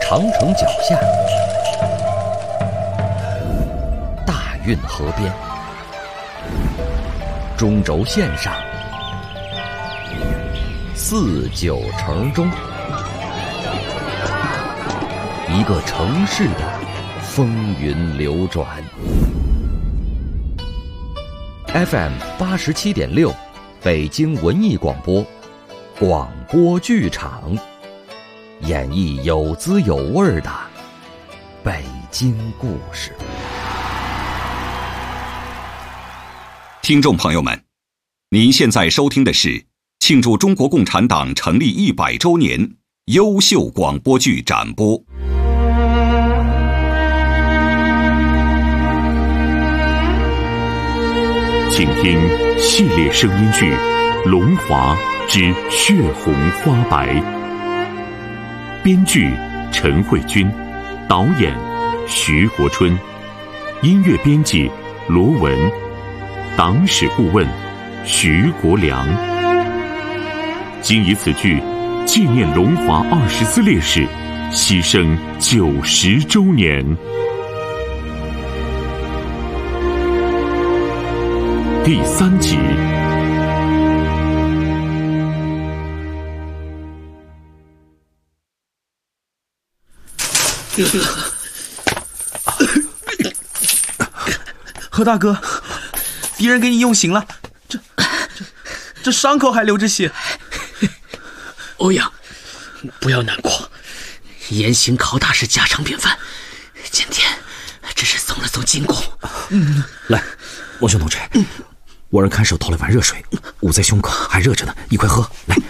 长城脚下，大运河边，中轴线上，四九城中，一个城市的风云流转。FM 87.6，北京文艺广播，广播剧场，演绎有滋有味的北京故事。 听众朋友们，您现在收听的是庆祝中国共产党成立100周年优秀广播剧展播。 请听系列声音剧《龙华之血红花白》，编剧陈慧君，导演徐国春，音乐编辑罗文，党史顾问徐国良。经以此剧纪念龙华24烈士牺牲90周年。第3集。 何大哥，敌人给你用刑了，这伤口还流着血。 欧阳，不要难过，严刑拷打是家常便饭，今天只是松了松筋骨。 来，王兄同志，我让看守倒了碗热水，捂在胸口，还热着呢，你快喝。来，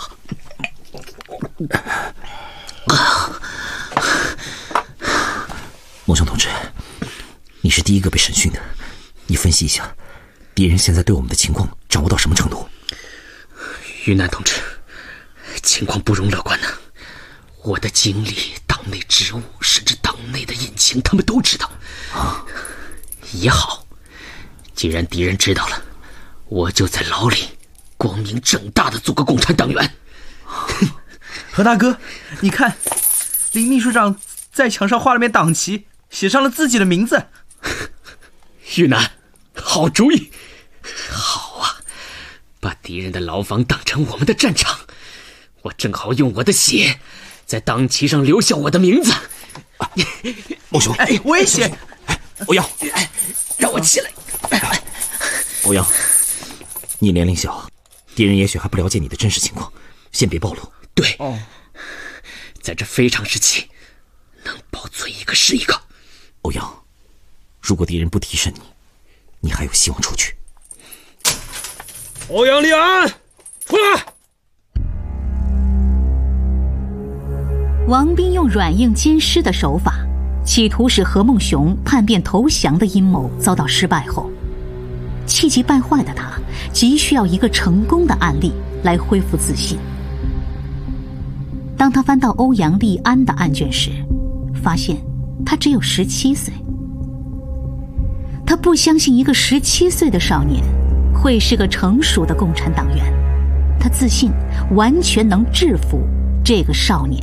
王兄同志，你是第一个被审讯的，你分析一下，敌人现在对我们的情况掌握到什么程度？ 云南同志，情况不容乐观呢。我的经历、党内职务，甚至党内的隐情，他们都知道。也好，既然敌人知道了，我就在牢里光明正大的做个共产党员。 何大哥，你看，林秘书长在墙上画了面党旗，写上了自己的名字。 玉南，好主意。好啊，把敌人的牢房当成我们的战场，我正好用我的血在党旗上留下我的名字。 孟兄， 我也写。 欧阳， 让我起来。 欧阳，你年龄小，敌人也许还不了解你的真实情况，先别暴露。 对，在这非常时期，能保存一个是一个。 欧阳，如果敌人不提审你，你还有希望出去。 欧阳立安，出来！ 王斌用软硬兼施的手法，企图使何孟雄叛变投降的阴谋遭到失败后，气急败坏的他急需要一个成功的案例来恢复自信。当他翻到欧阳立安的案卷时，发现他只有17岁。他不相信一个17岁的少年会是个成熟的共产党员，他自信完全能制服这个少年。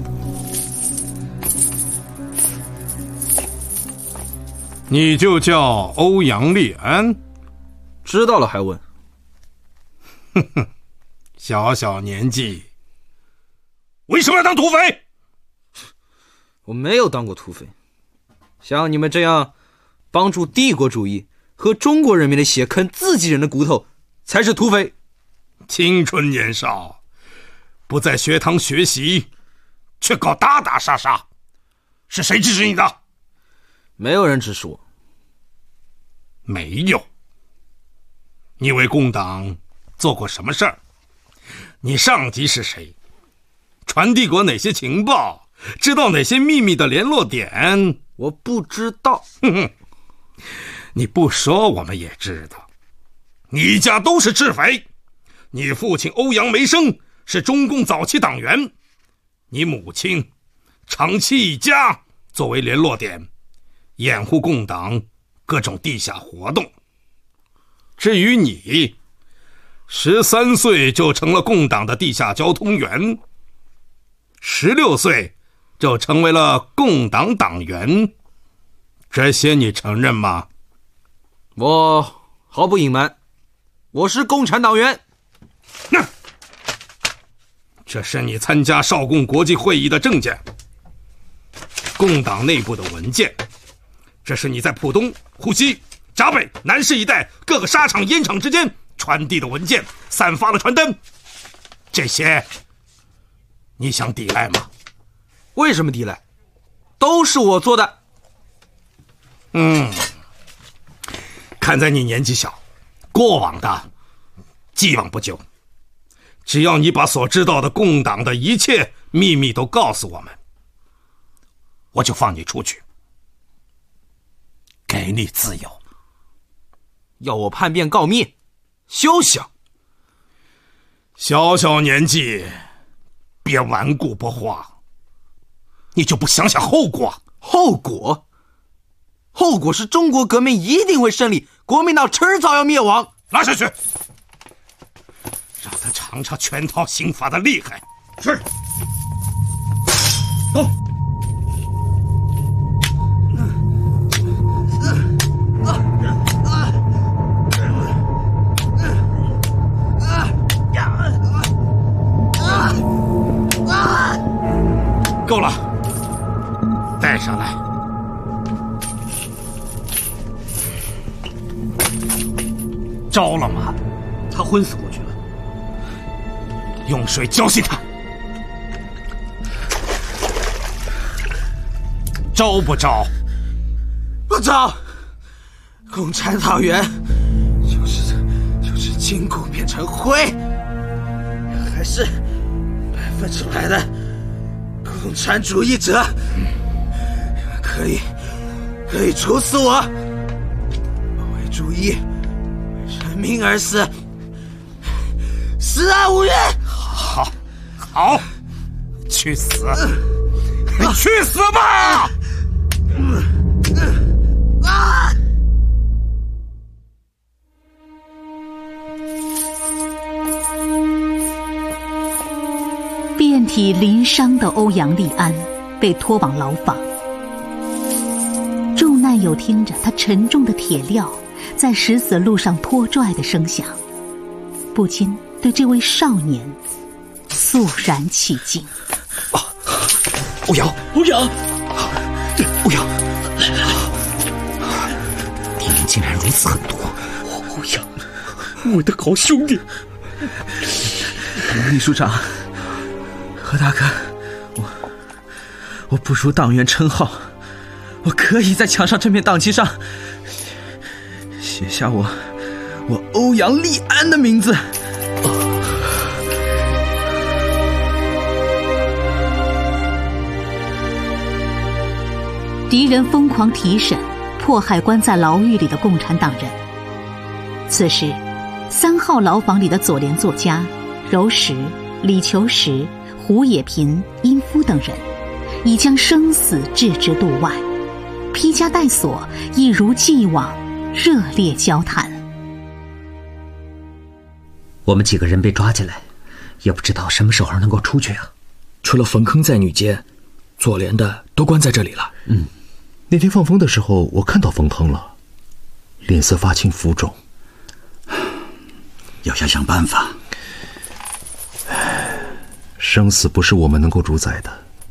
你就叫欧阳立安？ 知道了还问？ 小小年纪，为什么要当土匪？ 我没有当过土匪，像你们这样帮助帝国主义和中国人民的血啃自己人的骨头才是土匪。 青春年少，不在学堂学习，却搞打打杀杀，是谁指使你的？ 没有人指使我。 没有。你为共党做过什么事儿？你上级是谁？传递过哪些情报？知道哪些秘密的联络点？ 我不知道。 你不说我们也知道。你一家都是赤匪，你父亲欧阳梅生是中共早期党员，你母亲长期以家作为联络点，掩护共党各种地下活动。至于你，13岁就成了共党的地下交通员，16岁就成为了共党党员，这些你承认吗？ 我毫不隐瞒，我是共产党员。 这是你参加少共国际会议的证件，共党内部的文件，这是你在浦东、沪西、闸北、南市一带各个沙场、烟场之间传递的文件、散发的传单，这些你想抵赖吗？ 为什么抵赖？都是我做的。 看在你年纪小，过往的既往不咎。只要你把所知道的共党的一切秘密都告诉我们，我就放你出去，给你自由。 要我叛变告密，休想！ 小小年纪，别顽固不化，你就不想想后果？ 后果是中国革命一定会胜利，国民党迟早要灭亡。 拉下去，让他尝尝全套刑法的厉害。是。走。够了，带上来。招了吗？ 他昏死过去了。 用水浇熄他。招不招？ 不招。共产党员就是筋骨变成灰，还是100%的共产主义者，可以处死我。为主义、人民而死，死而无怨。 好，去死！你去死吧！ 遍体鳞伤的欧阳立安被拖往牢房，众难友听着他沉重的铁镣在石子路上拖拽的声响，不禁对这位少年肃然起敬。 欧阳，敌人竟然如此狠毒！ 欧阳，我的好兄弟！ 秘书长，何大哥，我不如党员称号，我可以在墙上这面党旗上写下我欧阳立安的名字。 敌人疯狂提审迫害关在牢狱里的共产党人。此时3号牢房里的左联作家柔石、李求实、胡也频、殷夫等人已将生死置之度外，披枷带锁，一如既往热烈交谈。 我们几个人被抓进来，也不知道什么时候能够出去啊。 除了冯坑在女监，左联的都关在这里了。 那天放风的时候，我看到冯坑了，脸色发青浮肿。 要想办法。 生死不是我们能够主宰的。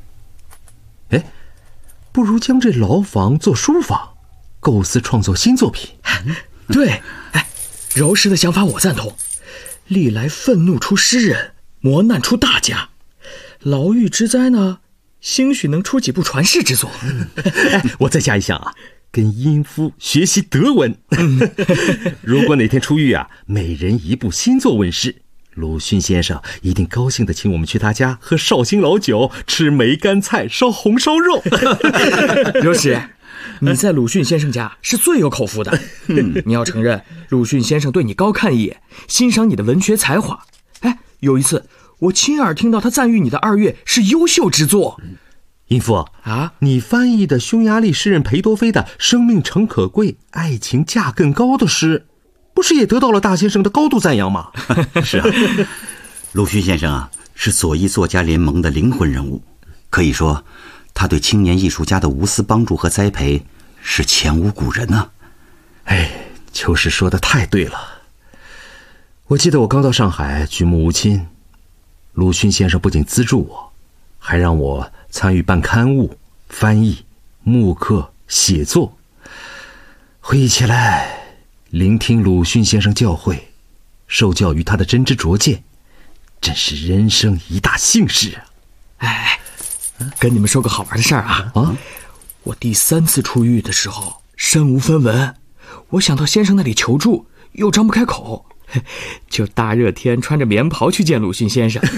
不如将这牢房做书房，构思创作新作品。 对，柔石的想法我赞同。历来愤怒出诗人，磨难出大家，牢狱之灾呢，兴许能出几部传世之作。 我再加一项啊，跟殷夫学习德文。如果哪天出狱啊，每人一部新作问世，鲁迅先生一定高兴地请我们去他家喝绍兴老酒，吃梅干菜，烧红烧肉。 柔石，你在鲁迅先生家是最有口福的。你要承认，鲁迅先生对你高看一眼，欣赏你的文学才华。有一次我亲耳听到他赞誉你的2月是优秀之作。 殷夫啊，你翻译的匈牙利诗人裴多菲的“生命诚可贵，爱情价更高”的诗，不是也得到了大先生的高度赞扬吗？ 是啊，鲁迅先生啊，是左翼作家联盟的灵魂人物，可以说他对青年艺术家的无私帮助和栽培是前无古人啊。 哎，邱氏说的太对了。我记得我刚到上海举目无亲，鲁迅先生不仅资助我，还让我参与办刊物、翻译、慕课、写作。回忆起来，聆听鲁迅先生教诲，受教于他的真知灼见，真是人生一大幸事啊！ 哎，跟你们说个好玩的事儿啊！我第3次出狱的时候身无分文，我想到先生那里求助，又张不开口，就大热天穿着棉袍去见鲁迅先生。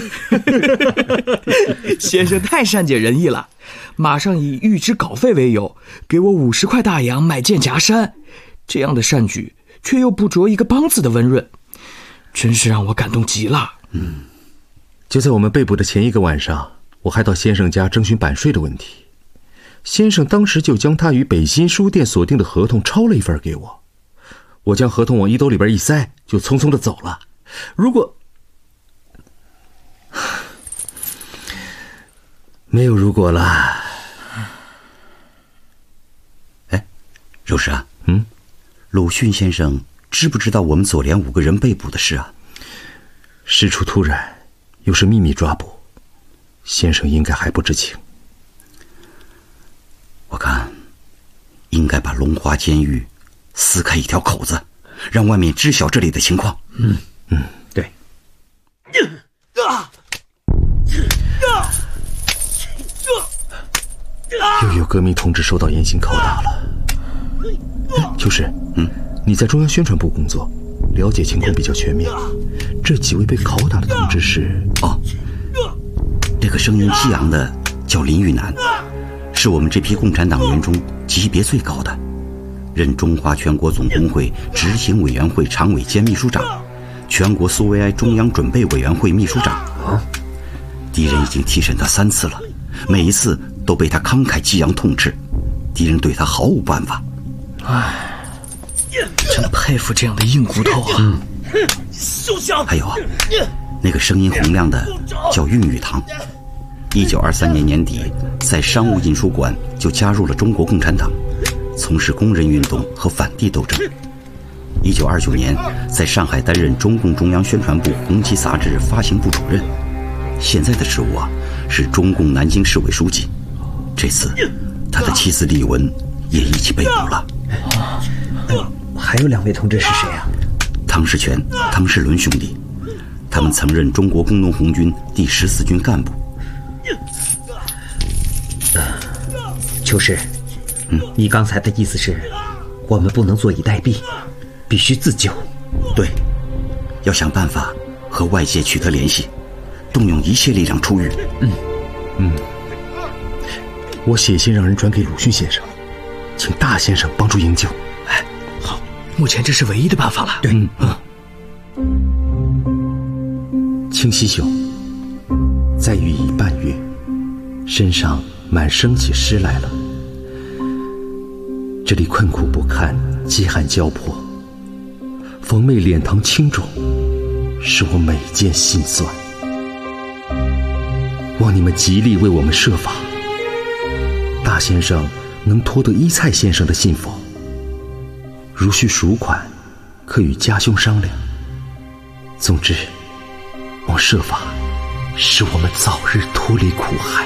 先生太善解人意了，马上以预支稿费为由，给我50块大洋买件夹衫。这样的善举，却又不着一个帮字的温润，真是让我感动极了。 就在我们被捕的前一个晚上，我还到先生家征询版税的问题。先生当时就将他与北新书店所订的合同抄了一份给我，我将合同往衣兜里边一塞，就匆匆的走了。如果没有如果了。 哎，肉食啊，鲁迅先生知不知道我们左联5个人被捕的事啊？ 事出突然，又是秘密抓捕，先生应该还不知情。 我看应该把龙华监狱撕开一条口子，让外面知晓这里的情况。 对。又有革命同志受到严刑拷打了。就是，你在中央宣传部工作，了解情况比较全面。这几位被拷打的同志是？ 这个声音激昂的叫林玉南，是我们这批共产党员中级别最高的，任中华全国总工会执行委员会常委兼秘书长，全国苏维埃中央准备委员会秘书长。敌人已经提审他3次了，每一次都被他慷慨激昂痛斥，敌人对他毫无办法。 真佩服这样的硬骨头啊！ 还有那个声音洪亮的叫韵语堂，1923年年底在商务印书馆就加入了中国共产党，从事工人运动和反帝斗争。1929年在上海担任中共中央宣传部红旗杂志发行部主任，现在的职务是中共南京市委书记。这次他的妻子李文也一起被捕了。 还有2位同志是谁啊？ 汤世全、汤世伦兄弟，他们曾任中国工农红军第14军干部。 邱氏，你刚才的意思是，我们不能坐以待毙，必须自救。 对，要想办法和外界取得联系，动用一切力量出狱。 我写信让人转给鲁迅先生，请大先生帮助营救。 好，目前这是唯一的办法了。 对， 清溪兄，在狱已半月，身上满生起湿来了。这里困苦不堪，饥寒交迫，冯妹脸庞青肿，使我每见心酸。望你们极力为我们设法。大先生能托得一菜先生的信否？如需赎款，可与家兄商量。总之，望设法使我们早日脱离苦海。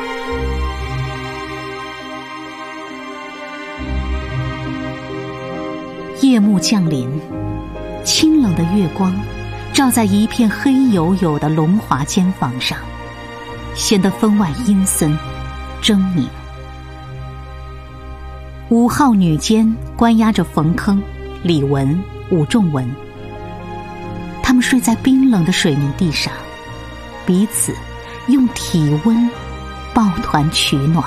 夜幕降临，清冷的月光照在一片黑黝黝的龙华监房上，显得分外阴森狰狞。5号女监关押着冯铿、李文、武仲文，他们睡在冰冷的水泥地上，彼此用体温抱团取暖。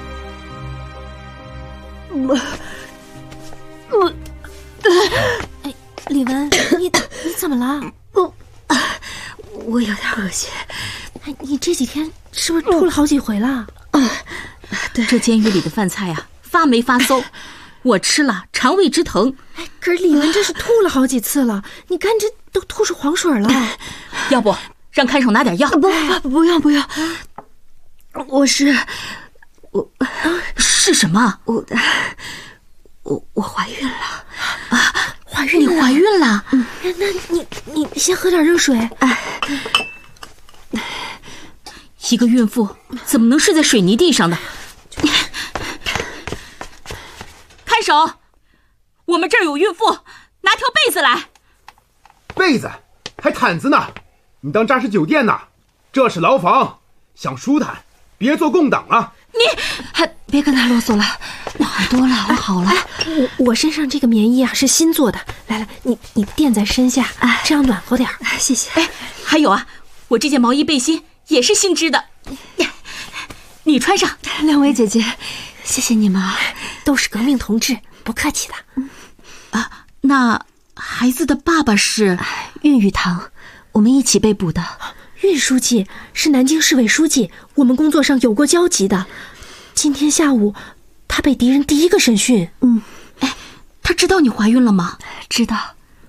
李文，你怎么了？ 我有点恶心。 你这几天是不是吐了好几回了？ 对，这监狱里的饭菜发霉发馊，我吃了肠胃直疼。 可是李文这是吐了好几次了，你看这都吐出黄水了。 要不让看守拿点药？ 不用， 是什么？ 我怀孕了啊！你怀孕了？ 那你先喝点热水。 一个孕妇怎么能睡在水泥地上呢？看守，我们这儿有孕妇，拿条被子来。 被子？还毯子呢？你当这是酒店呢？这是牢房，想舒坦，别做共党啊！ 你还别跟他啰嗦了，我好多了，我好了。我身上这个棉衣啊是新做的，来，你垫在身下，这样暖和点。 谢谢。 还有啊，我这件毛衣背心也是新织的，你穿上。 两位姐姐，谢谢你们， 都是革命同志，不客气的。 那孩子的爸爸是运玉堂，我们一起被捕的。 运书记是南京市委书记，我们工作上有过交集的。今天下午他被敌人第一个审讯。 他知道你怀孕了吗？ 知道。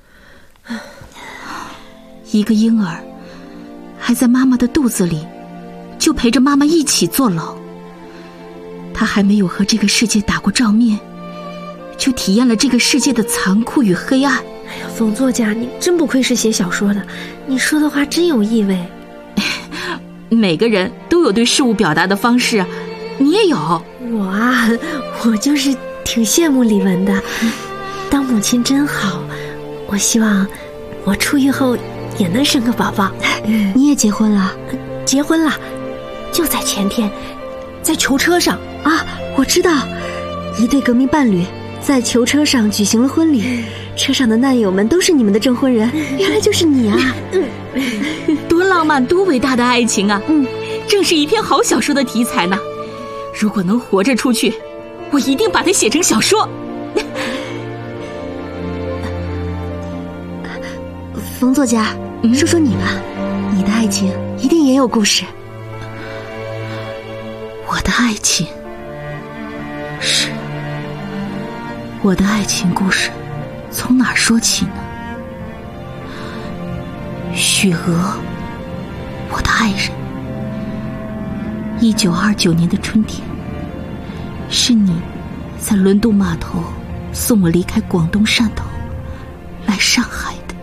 一个婴儿还在妈妈的肚子里，就陪着妈妈一起坐牢。他还没有和这个世界打过照面，就体验了这个世界的残酷与黑暗。 哎呀，冯作家，你真不愧是写小说的，你说的话真有意味。 每个人都有对事物表达的方式，你也有。 我就是挺羡慕李文的，当母亲真好。我希望我出狱后也能生个宝宝。 你也结婚了？ 结婚了，就在前天，在囚车上啊！我知道，一对革命伴侣在囚车上举行了婚礼，车上的难友们都是你们的证婚人。原来就是你啊！ 多浪漫多伟大的爱情啊！正是一篇好小说的题材呢。如果能活着出去，我一定把它写成小说。 冯作家，说说你吧，你的爱情一定也有故事。 我的爱情是，我的爱情故事从哪儿说起呢？许娥，我的爱人。1929年的春天，是你在伦敦码头送我离开广东汕头，来上海的。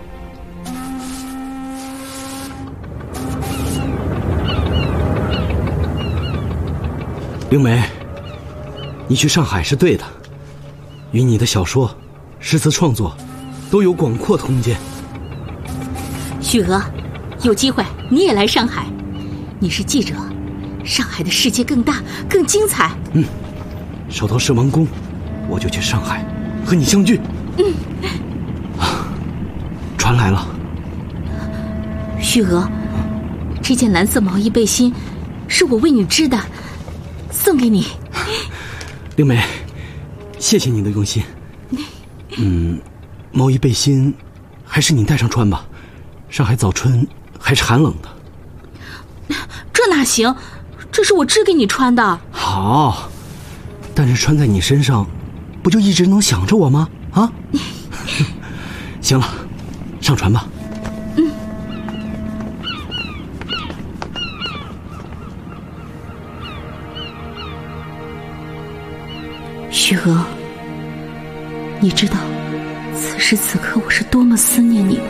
灵梅，你去上海是对的，与你的小说、诗词创作都有广阔的空间。 许娥，有机会你也来上海，你是记者，上海的世界更大更精彩。 手头事完工，我就去上海和你相聚。船来了。 许娥，这件蓝色毛衣背心是我为你织的，送给你。 灵梅，谢谢你的用心。毛衣背心还是你带上穿吧，上海早春还是寒冷的。 这哪行，这是我织给你穿的。 好，但是穿在你身上不就一直能想着我吗？啊行了，上船吧。 许娥，你知道此时此刻我是多么思念你吗？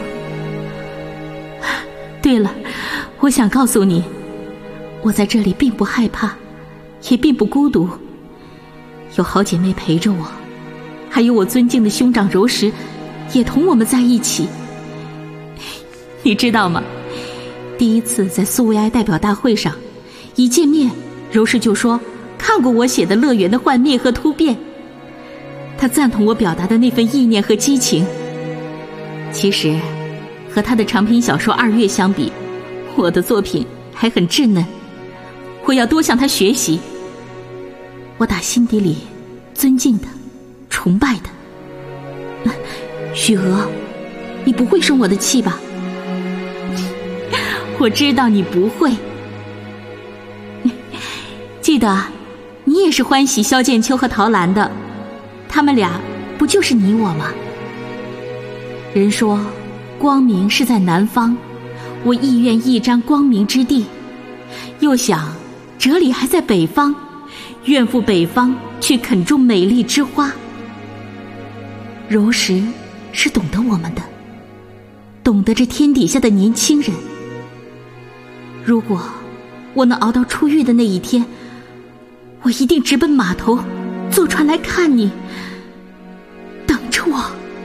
对了，我想告诉你，我在这里并不害怕，也并不孤独，有好姐妹陪着我，还有我尊敬的兄长柔石也同我们在一起。你知道吗，第一次在苏维埃代表大会上一见面，柔石就说看过我写的《乐园的幻灭和突变》，他赞同我表达的那份意念和激情。其实和他的长篇小说《2月》相比，我的作品还很稚嫩，我要多向他学习。我打心底里尊敬他，崇拜他。许娥，你不会生我的气吧？我知道你不会。记得你也是欢喜萧剑秋和陶兰的，他们俩不就是你我吗？人说光明是在南方，我亦愿一沾光明之地，又想哲理还在北方， 愿赴北方去垦种美丽之花。柔石是懂得我们的，懂得这天底下的年轻人。如果我能熬到出狱的那一天，我一定直奔码头，坐船来看你，等着我。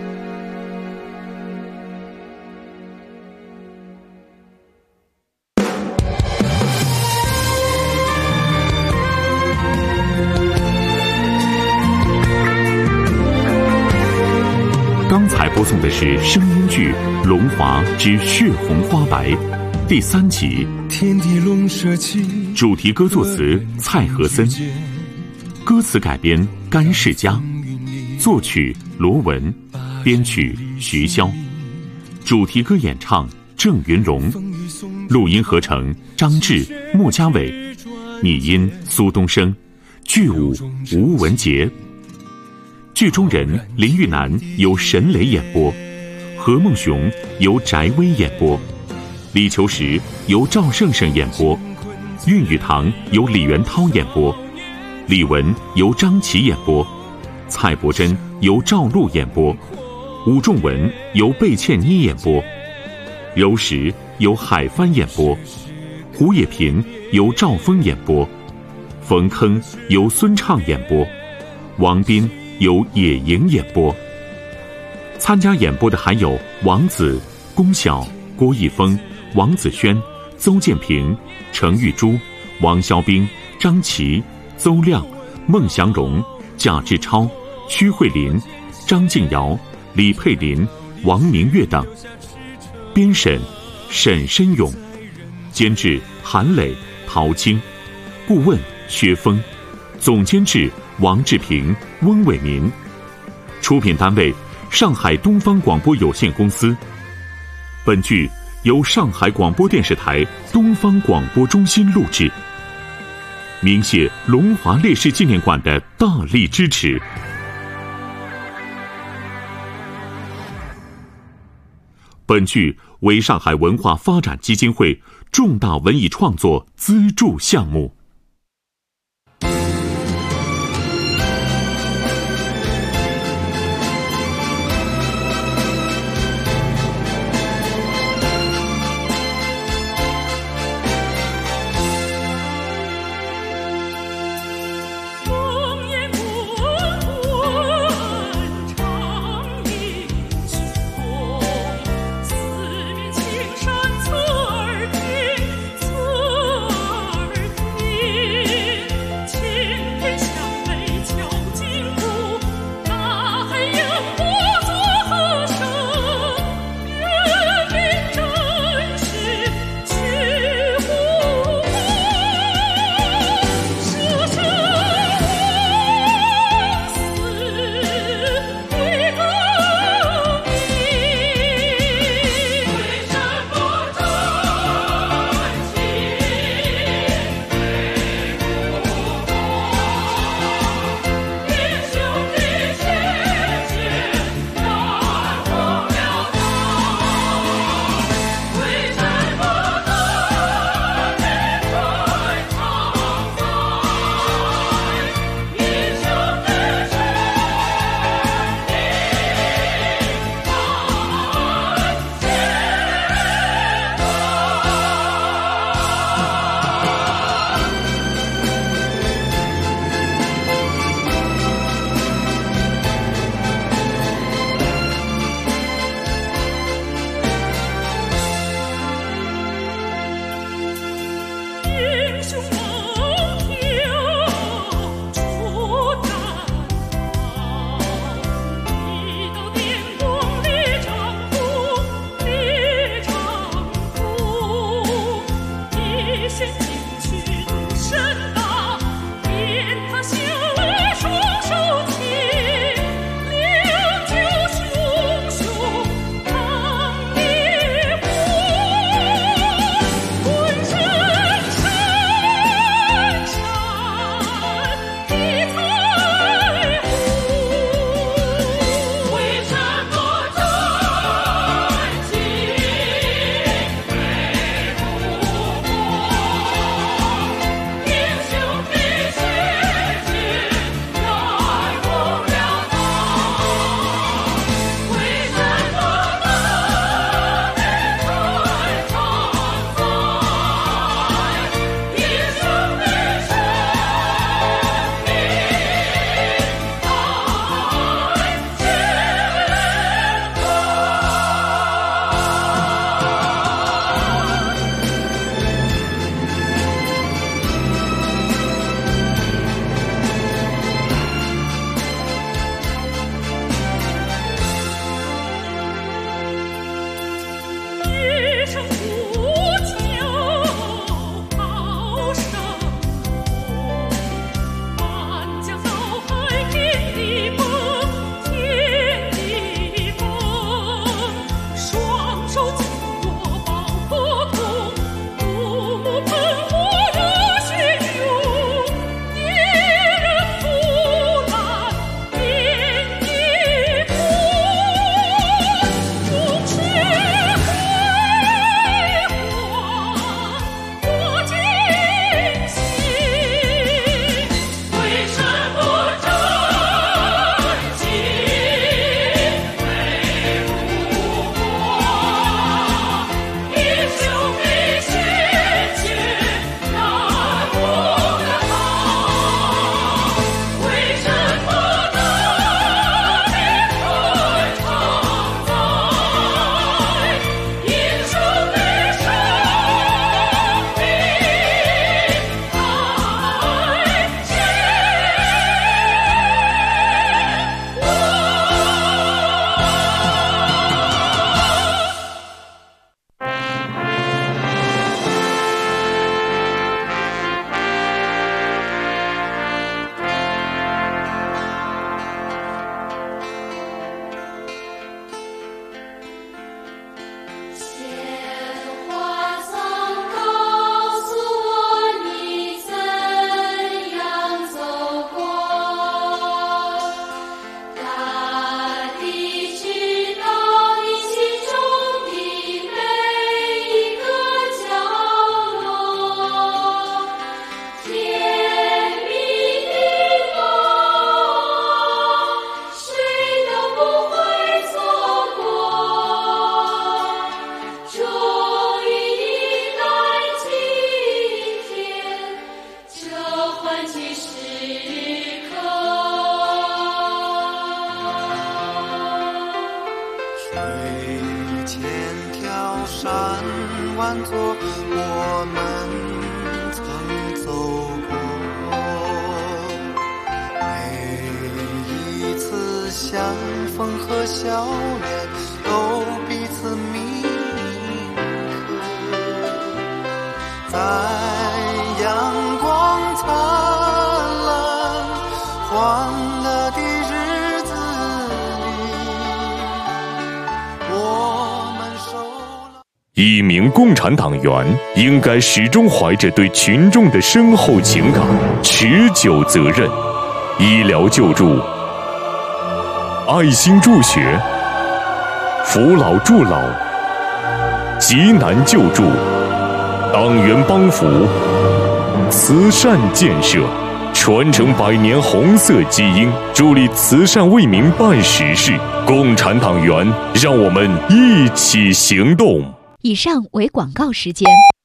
刚才播送的是声音剧《龙华之血红花白》第3集， 天地龙舍弃， 主题歌作词蔡和森，歌词改编甘世佳，作曲罗文，编曲徐潇，主题歌演唱郑云龙，录音合成张志、莫家伟，拟音苏东升，剧舞吴文杰。剧中人林玉楠由沈磊演播，何梦雄由翟薇演播，李求实由赵胜胜演播，韵语堂由李元涛演播，李文由张琪演播，蔡伯珍由赵露演播，武仲文由贝茜妮演播，柔石由海帆演播，胡也平由赵峰演播，冯铿由孙畅演播，王斌由野营演播。参加演播的还有王子、龚晓、郭逸峰、王子轩、邹建平、程玉珠、王肖兵、张琪、邹亮、孟祥荣、贾志超、屈慧林、张静瑶、李佩林、王明月等。编审沈申勇，监制韩磊、陶青，顾问薛峰，总监制王志平、翁伟民，出品单位上海东方广播有限公司。本剧由上海广播电视台东方广播中心录制，鸣谢龙华烈士纪念馆的大力支持。本剧为上海文化发展基金会重大文艺创作资助项目。 青山侧耳听，侧耳听。 万座，我们曾走过。每一次相逢和笑脸，都彼此铭刻在阳光灿烂欢乐的日子里，我们受了。 一名共产党员应该始终怀着对群众的深厚情感、持久责任。医疗救助、爱心助学、扶老助老、急难救助、党员帮扶、慈善建设，传承100年红色基因，助力慈善为民办实事。共产党员，让我们一起行动。 以上为广告时间。